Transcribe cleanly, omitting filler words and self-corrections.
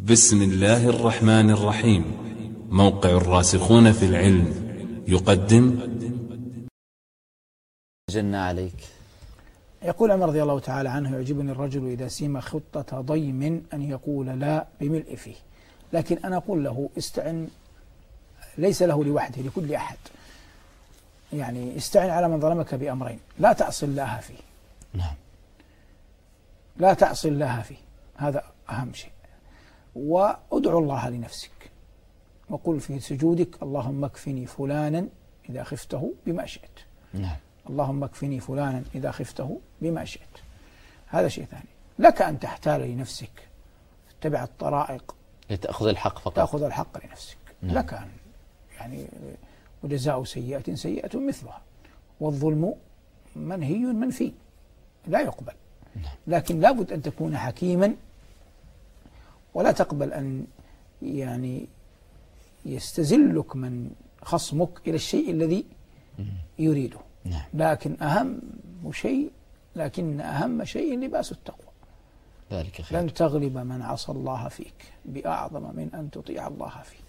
بسم الله الرحمن الرحيم. موقع الراسخون في العلم يقدم. جن عليك. يقول عمر رضي الله تعالى عنه: يعجبني الرجل إذا سيم خطة ضيم أن يقول لا بملء فيه. لكن أنا أقول له استعن، ليس له لوحده، لكل أحد. يعني استعن على من ظلمك بأمرين: لا تعصي الله فيه. نعم. لا تعصي الله فيه، هذا أهم شيء. وادعو الله لنفسك، وقل في سجودك: اللهم اكفني فلانا إذا خفته بما شئت. نعم. اللهم اكفني فلانا إذا خفته بما شئت. هذا شيء ثاني. لك أن تحتال لنفسك، تتبع الطرائق لتأخذ الحق فقط. تأخذ الحق لنفسك. نعم. لك أن يعني وجزاء سيئة سيئة مثلها، والظلم منهي منفي لا يقبل. نعم. لكن لابد أن تكون حكيما، ولا تقبل أن يعني يستزلك من خصمك إلى الشيء الذي يريده. نعم. لكن أهم شيء لباس التقوى. ذلك خير. لن تغلب من عصى الله فيك بأعظم من أن تطيع الله فيه.